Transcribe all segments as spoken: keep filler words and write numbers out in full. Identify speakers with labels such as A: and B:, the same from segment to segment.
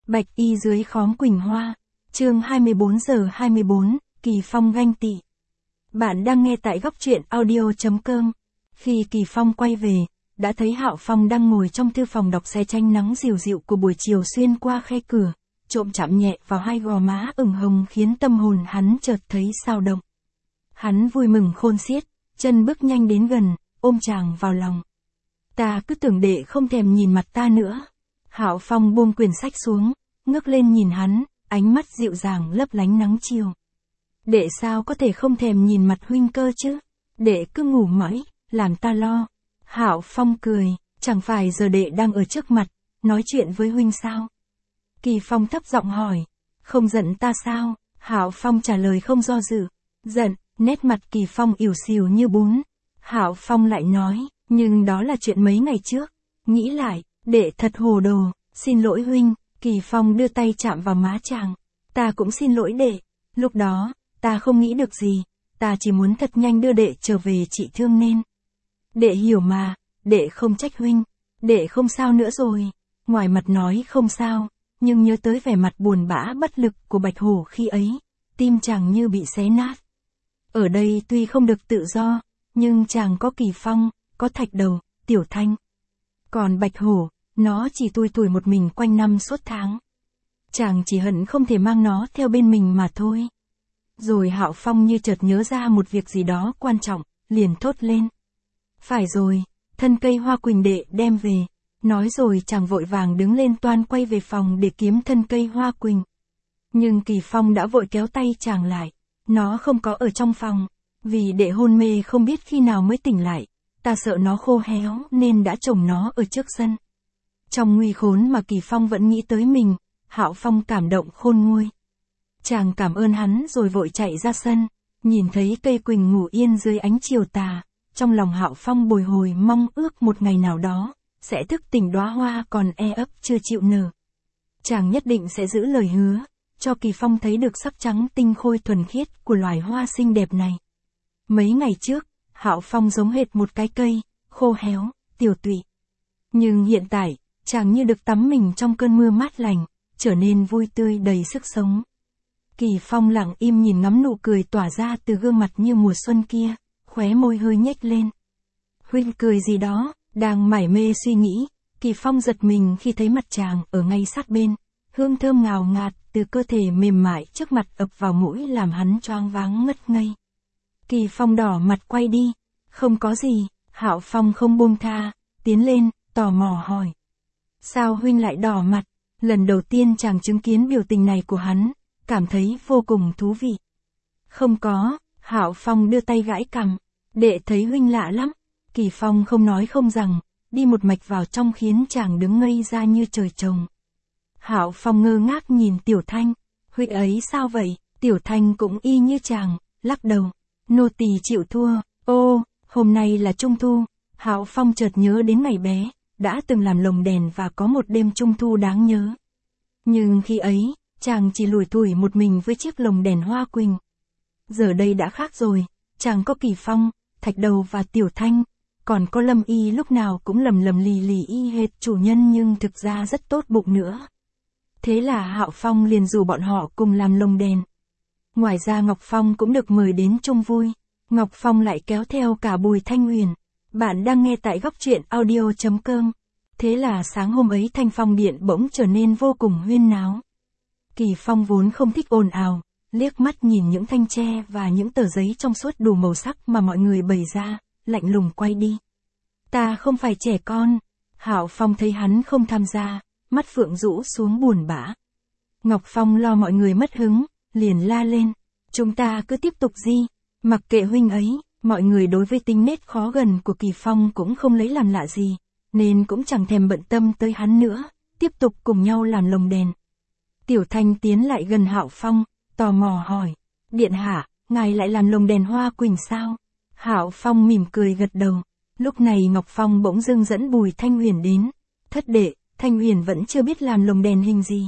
A: Bạch y dưới khóm Quỳnh Hoa, chương hai mươi bốn giờ hai mươi bốn, Kỳ Phong ganh tị. Bạn đang nghe tại góc truyện audio chấm com. Khi Kỳ Phong quay về, đã thấy Hạo Phong đang ngồi trong thư phòng đọc xe tranh nắng dịu dịu của buổi chiều xuyên qua khe cửa, trộm chạm nhẹ vào hai gò má ửng hồng khiến tâm hồn hắn chợt thấy xao động. Hắn vui mừng khôn xiết, chân bước nhanh đến gần, ôm chàng vào lòng. Ta cứ tưởng đệ không thèm nhìn mặt ta nữa. Hạo Phong buông quyển sách xuống, ngước lên nhìn hắn, ánh mắt dịu dàng lấp lánh nắng chiều. Đệ sao có thể không thèm nhìn mặt huynh cơ chứ? Đệ cứ ngủ mãi, làm ta lo. Hạo Phong cười, chẳng phải giờ đệ đang ở trước mặt, nói chuyện với huynh sao? Kỳ Phong thấp giọng hỏi, không giận ta sao? Hạo Phong trả lời không do dự. Giận, nét mặt Kỳ Phong ỉu xìu như bún. Hạo Phong lại nói, nhưng đó là chuyện mấy ngày trước. Nghĩ lại, đệ thật hồ đồ, xin lỗi huynh. Kỳ Phong đưa tay chạm vào má chàng. Ta cũng xin lỗi đệ. Lúc đó, ta không nghĩ được gì. Ta chỉ muốn thật nhanh đưa đệ trở về trị thương nên. Đệ hiểu mà, đệ không trách huynh. Đệ không sao nữa rồi. Ngoài mặt nói không sao, nhưng nhớ tới vẻ mặt buồn bã bất lực của Bạch Hổ khi ấy, tim chàng như bị xé nát. Ở đây tuy không được tự do, nhưng chàng có Kỳ Phong, có Thạch Đầu, Tiểu Thanh. Còn Bạch Hổ, nó chỉ tui tủi một mình quanh năm suốt tháng. Chàng chỉ hận không thể mang nó theo bên mình mà thôi. Rồi Hạo Phong như chợt nhớ ra một việc gì đó quan trọng, liền thốt lên. Phải rồi, thân cây hoa quỳnh đệ đem về. Nói rồi chàng vội vàng đứng lên toan quay về phòng để kiếm thân cây hoa quỳnh. Nhưng Kỳ Phong đã vội kéo tay chàng lại. Nó không có ở trong phòng, vì đệ hôn mê không biết khi nào mới tỉnh lại. Ta sợ nó khô héo nên đã trồng nó ở trước sân. Trong nguy khốn mà Kỳ Phong vẫn nghĩ tới mình, Hạo Phong cảm động khôn nguôi. Chàng cảm ơn hắn rồi vội chạy ra sân, nhìn thấy cây quỳnh ngủ yên dưới ánh chiều tà, trong lòng Hạo Phong bồi hồi mong ước một ngày nào đó, sẽ thức tỉnh đóa hoa còn e ấp chưa chịu nở. Chàng nhất định sẽ giữ lời hứa, cho Kỳ Phong thấy được sắc trắng tinh khôi thuần khiết của loài hoa xinh đẹp này. Mấy ngày trước, Hạo Phong giống hệt một cái cây, khô héo, tiều tụy. Nhưng hiện tại, chàng như được tắm mình trong cơn mưa mát lành, trở nên vui tươi đầy sức sống. Kỳ Phong lặng im nhìn ngắm nụ cười tỏa ra từ gương mặt như mùa xuân kia, khóe môi hơi nhếch lên. Huynh cười gì đó? Đang mải mê suy nghĩ, Kỳ Phong giật mình khi thấy mặt chàng ở ngay sát bên, hương thơm ngào ngạt từ cơ thể mềm mại trước mặt ập vào mũi làm hắn choáng váng ngất ngây. Kỳ Phong đỏ mặt quay đi, không có gì. Hạo Phong không buông tha, tiến lên, tò mò hỏi. Sao huynh lại đỏ mặt? Lần đầu tiên chàng chứng kiến biểu tình này của hắn, cảm thấy vô cùng thú vị. Không có, Hạo Phong đưa tay gãi cằm, đệ thấy huynh lạ lắm. Kỳ Phong không nói không rằng, đi một mạch vào trong khiến chàng đứng ngây ra như trời trồng. Hạo Phong ngơ ngác nhìn Tiểu Thanh, huynh ấy sao vậy? Tiểu Thanh cũng y như chàng, lắc đầu, nô tỳ chịu thua. Ô, hôm nay là Trung Thu. Hạo Phong chợt nhớ đến ngày bé, đã từng làm lồng đèn và có một đêm Trung Thu đáng nhớ. Nhưng khi ấy, chàng chỉ lủi thủi một mình với chiếc lồng đèn hoa quỳnh. Giờ đây đã khác rồi, chàng có Kỳ Phong, Thạch Đầu và Tiểu Thanh. Còn có Lâm Y lúc nào cũng lầm lầm lì lì y hệt chủ nhân nhưng thực ra rất tốt bụng nữa. Thế là Hạo Phong liền rủ bọn họ cùng làm lồng đèn. Ngoài ra Ngọc Phong cũng được mời đến chung vui. Ngọc Phong lại kéo theo cả Bùi Thanh Huyền. Bạn đang nghe tại góc truyện audio chấm com. Thế là sáng hôm ấy Thanh Phong Điện bỗng trở nên vô cùng huyên náo. Kỳ Phong vốn không thích ồn ào, liếc mắt nhìn những thanh tre và những tờ giấy trong suốt đủ màu sắc mà mọi người bày ra, lạnh lùng quay đi. Ta không phải trẻ con. Hạo Phong thấy hắn không tham gia, mắt phượng rũ xuống buồn bã. Ngọc Phong lo mọi người mất hứng, liền la lên. Chúng ta cứ tiếp tục đi, mặc kệ huynh ấy. Mọi người đối với tính nết khó gần của Kỳ Phong cũng không lấy làm lạ gì, nên cũng chẳng thèm bận tâm tới hắn nữa, tiếp tục cùng nhau làm lồng đèn. Tiểu Thanh tiến lại gần Hạo Phong, tò mò hỏi. Điện hạ, ngài lại làm lồng đèn hoa quỳnh sao? Hạo Phong mỉm cười gật đầu. Lúc này Ngọc Phong bỗng dưng dẫn Bùi Thanh Huyền đến. Thất đệ, Thanh Huyền vẫn chưa biết làm lồng đèn hình gì.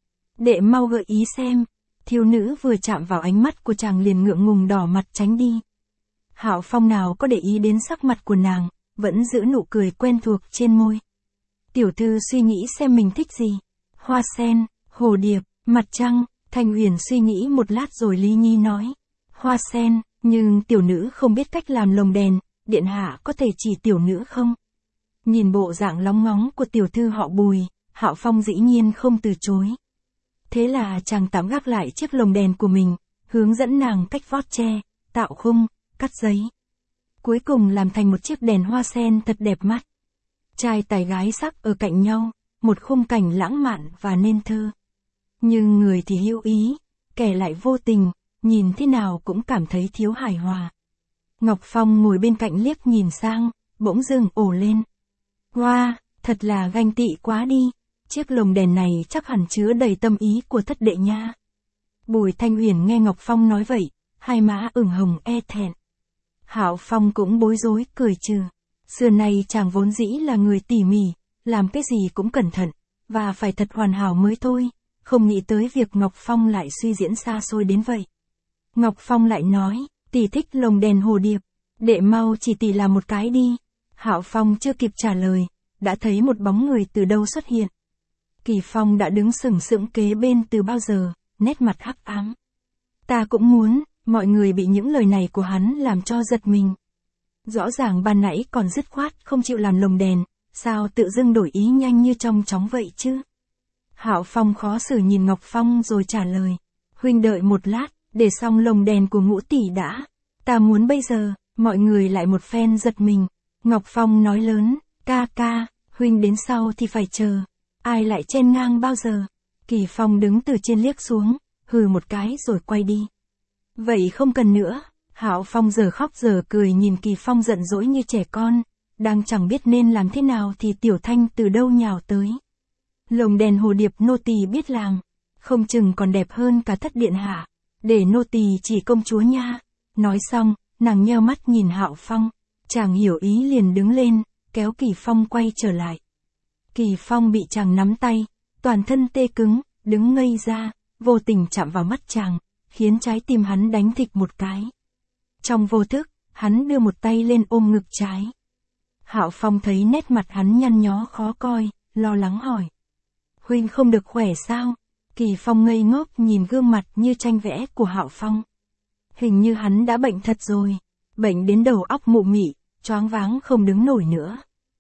A: Đệ mau gợi ý xem. Thiếu nữ vừa chạm vào ánh mắt của chàng liền ngượng ngùng đỏ mặt tránh đi. Hạo Phong nào có để ý đến sắc mặt của nàng, vẫn giữ nụ cười quen thuộc trên môi. Tiểu thư suy nghĩ xem mình thích gì. Hoa sen, Hồ điệp, mặt trăng, Thanh Huyền suy nghĩ một lát rồi Lý Nhi nói. Hoa sen, nhưng tiểu nữ không biết cách làm lồng đèn, điện hạ có thể chỉ tiểu nữ không? Nhìn bộ dạng lóng ngóng của tiểu thư họ Bùi, Hạo Phong dĩ nhiên không từ chối. Thế là chàng tạm gác lại chiếc lồng đèn của mình, hướng dẫn nàng cách vót tre, tạo khung, cắt giấy. Cuối cùng làm thành một chiếc đèn hoa sen thật đẹp mắt. Trai tài gái sắc ở cạnh nhau, một khung cảnh lãng mạn và nên thơ. Nhưng người thì hữu ý, kẻ lại vô tình, nhìn thế nào cũng cảm thấy thiếu hài hòa. Ngọc Phong ngồi bên cạnh liếc nhìn sang, bỗng dưng ồ lên. Wow, thật là ganh tị quá đi, chiếc lồng đèn này chắc hẳn chứa đầy tâm ý của thất đệ nha. Bùi Thanh Huyền nghe Ngọc Phong nói vậy, hai má ửng hồng e thẹn. Hạo Phong cũng bối rối cười trừ. Xưa nay chàng vốn dĩ là người tỉ mỉ, làm cái gì cũng cẩn thận, và phải thật hoàn hảo mới thôi, không nghĩ tới việc Ngọc Phong lại suy diễn xa xôi đến vậy. Ngọc Phong lại nói, tỷ thích lồng đèn hồ điệp, đệ mau chỉ tỷ làm một cái đi. Hạo Phong chưa kịp trả lời, đã thấy một bóng người từ đâu xuất hiện. Kỳ Phong đã đứng sừng sững kế bên từ bao giờ, nét mặt hắc ám. Ta cũng muốn, mọi người bị những lời này của hắn làm cho giật mình. Rõ ràng ban nãy còn dứt khoát không chịu làm lồng đèn, sao tự dưng đổi ý nhanh như trong chóng vậy chứ? Hạo Phong khó xử nhìn Ngọc Phong rồi trả lời. Huynh đợi một lát, để xong lồng đèn của Ngũ tỷ đã. Ta muốn bây giờ, mọi người lại một phen giật mình. Ngọc Phong nói lớn, ca ca, huynh đến sau thì phải chờ. Ai lại chen ngang bao giờ? Kỳ Phong đứng từ trên liếc xuống, hừ một cái rồi quay đi. Vậy không cần nữa. Hạo Phong giờ khóc giờ cười nhìn Kỳ Phong giận dỗi như trẻ con, đang chẳng biết nên làm thế nào thì Tiểu Thanh từ đâu nhào tới. Lồng đèn hồ điệp nô tỳ biết làm, không chừng còn đẹp hơn cả thất điện hạ, để nô tỳ chỉ công chúa nha. Nói xong, nàng nheo mắt nhìn Hạo Phong, chàng hiểu ý liền đứng lên, kéo Kỳ Phong quay trở lại. Kỳ Phong bị chàng nắm tay, toàn thân tê cứng, đứng ngây ra, vô tình chạm vào mắt chàng, khiến trái tim hắn đánh thịch một cái. Trong vô thức, hắn đưa một tay lên ôm ngực trái. Hạo Phong thấy nét mặt hắn nhăn nhó khó coi, lo lắng hỏi. Huynh không được khỏe sao? Kỳ Phong ngây ngốc nhìn gương mặt như tranh vẽ của Hạo Phong. Hình như hắn đã bệnh thật rồi, bệnh đến đầu óc mụ mị, choáng váng không đứng nổi nữa.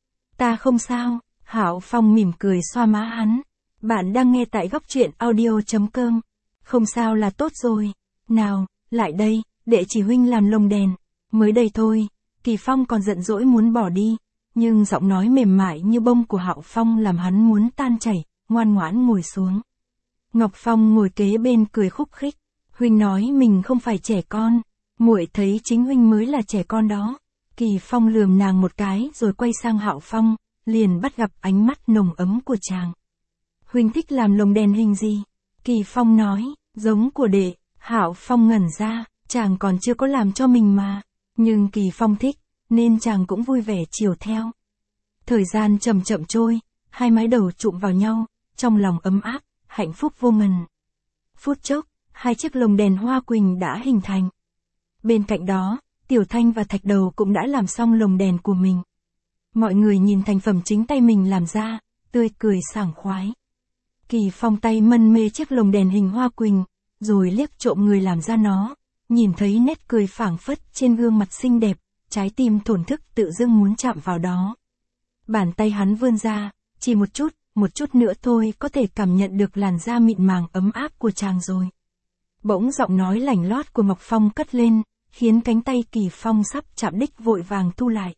A: Ta không sao, Hạo Phong mỉm cười xoa má hắn. Bạn đang nghe tại góc truyện audio chấm com. Không sao là tốt rồi. Nào, lại đây, để chỉ huynh làm lồng đèn. Mới đây thôi, Kỳ Phong còn giận dỗi muốn bỏ đi, nhưng giọng nói mềm mại như bông của Hạo Phong làm hắn muốn tan chảy, ngoan ngoãn ngồi xuống. Ngọc Phong ngồi kế bên cười khúc khích. Huynh nói mình không phải trẻ con, muội thấy chính huynh mới là trẻ con đó. Kỳ Phong lườm nàng một cái rồi quay sang Hạo Phong, liền bắt gặp ánh mắt nồng ấm của chàng. Huynh thích làm lồng đèn hình gì? Kỳ Phong nói, giống của đệ. Hạo Phong ngẩn ra, chàng còn chưa có làm cho mình mà. Nhưng Kỳ Phong thích, nên chàng cũng vui vẻ chiều theo. Thời gian chậm chậm trôi, hai mái đầu chụm vào nhau, trong lòng ấm áp, hạnh phúc vô ngần. Phút chốc, hai chiếc lồng đèn hoa quỳnh đã hình thành. Bên cạnh đó, Tiểu Thanh và Thạch Đầu cũng đã làm xong lồng đèn của mình. Mọi người nhìn thành phẩm chính tay mình làm ra, tươi cười sảng khoái. Kỳ Phong tay mân mê chiếc lồng đèn hình hoa quỳnh, rồi liếc trộm người làm ra nó, nhìn thấy nét cười phảng phất trên gương mặt xinh đẹp, trái tim thổn thức tự dưng muốn chạm vào đó. Bàn tay hắn vươn ra, chỉ một chút, một chút nữa thôi có thể cảm nhận được làn da mịn màng ấm áp của chàng rồi. Bỗng giọng nói lảnh lót của Ngọc Phong cất lên, khiến cánh tay Kỳ Phong sắp chạm đích vội vàng thu lại.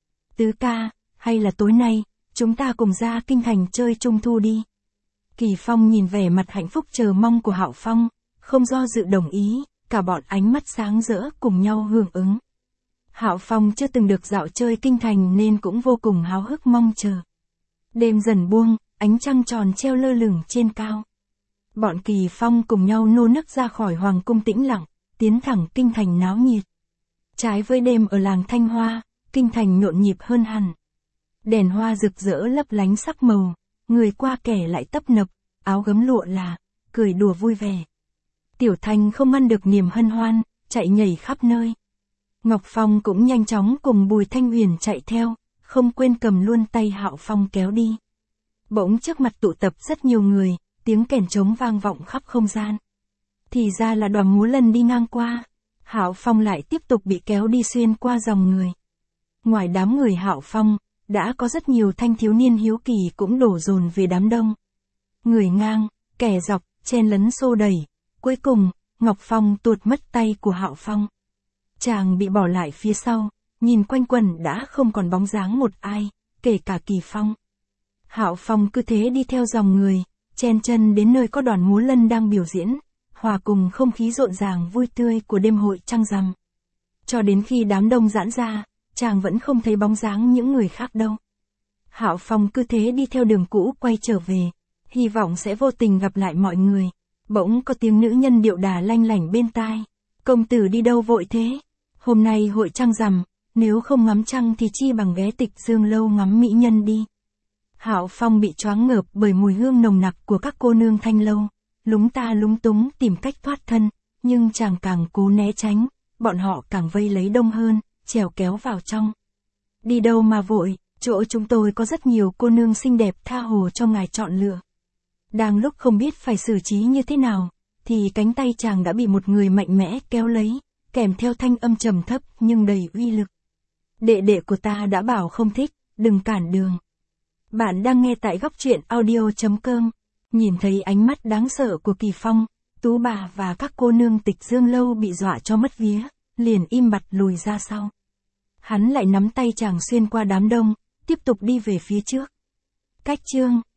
A: Tứ ca, hay là tối nay, chúng ta cùng ra kinh thành chơi trung thu đi. Kỳ Phong nhìn vẻ mặt hạnh phúc chờ mong của Hạo Phong, không do dự đồng ý, cả bọn ánh mắt sáng rỡ cùng nhau hưởng ứng. Hạo Phong chưa từng được dạo chơi kinh thành nên cũng vô cùng háo hức mong chờ. Đêm dần buông, ánh trăng tròn treo lơ lửng trên cao. Bọn Kỳ Phong cùng nhau nô nức ra khỏi hoàng cung tĩnh lặng, tiến thẳng kinh thành náo nhiệt. Trái với đêm ở làng Thanh Hoa, kinh thành nhộn nhịp hơn hẳn. Đèn hoa rực rỡ lấp lánh sắc màu, người qua kẻ lại tấp nập, áo gấm lụa là, cười đùa vui vẻ. Tiểu Thanh không ngăn được niềm hân hoan, chạy nhảy khắp nơi. Ngọc Phong cũng nhanh chóng cùng Bùi Thanh Huyền chạy theo, không quên cầm luôn tay Hạo Phong kéo đi. Bỗng trước mặt tụ tập rất nhiều người, tiếng kèn trống vang vọng khắp không gian. Thì ra là đoàn múa lân đi ngang qua, Hạo Phong lại tiếp tục bị kéo đi xuyên qua dòng người. Ngoài đám người Hạo Phong, đã có rất nhiều thanh thiếu niên hiếu kỳ cũng đổ dồn về đám đông. Người ngang, kẻ dọc, chen lấn xô đẩy, cuối cùng, Ngọc Phong tuột mất tay của Hạo Phong. Chàng bị bỏ lại phía sau, nhìn quanh quần đã không còn bóng dáng một ai, kể cả Kỳ Phong. Hạo Phong cứ thế đi theo dòng người, chen chân đến nơi có đoàn múa lân đang biểu diễn, hòa cùng không khí rộn ràng vui tươi của đêm hội trăng rằm. Cho đến khi đám đông giãn ra, chàng vẫn không thấy bóng dáng những người khác đâu. Hạo Phong cứ thế đi theo đường cũ quay trở về, hy vọng sẽ vô tình gặp lại mọi người. Bỗng có tiếng nữ nhân điệu đà lanh lảnh bên tai. Công tử đi đâu vội thế? Hôm nay hội trăng rằm, nếu không ngắm trăng thì chi bằng ghé Tịch Dương lâu ngắm mỹ nhân đi. Hạo Phong bị choáng ngợp bởi mùi hương nồng nặc của các cô nương thanh lâu, lúng ta lúng túng tìm cách thoát thân, nhưng chàng càng cố né tránh, bọn họ càng vây lấy đông hơn, trèo kéo vào trong. Đi đâu mà vội, chỗ chúng tôi có rất nhiều cô nương xinh đẹp tha hồ cho ngài chọn lựa. Đang lúc không biết phải xử trí như thế nào, thì cánh tay chàng đã bị một người mạnh mẽ kéo lấy, kèm theo thanh âm trầm thấp nhưng đầy uy lực. Đệ đệ của ta đã bảo không thích, đừng cản đường. Bạn đang nghe tại góc truyện audio chấm com. Nhìn thấy ánh mắt đáng sợ của Kỳ Phong, Tú bà và các cô nương Tịch Dương lâu bị dọa cho mất vía, liền im bặt lùi ra sau. Hắn lại nắm tay chàng xuyên qua đám đông, tiếp tục đi về phía trước. Cách chương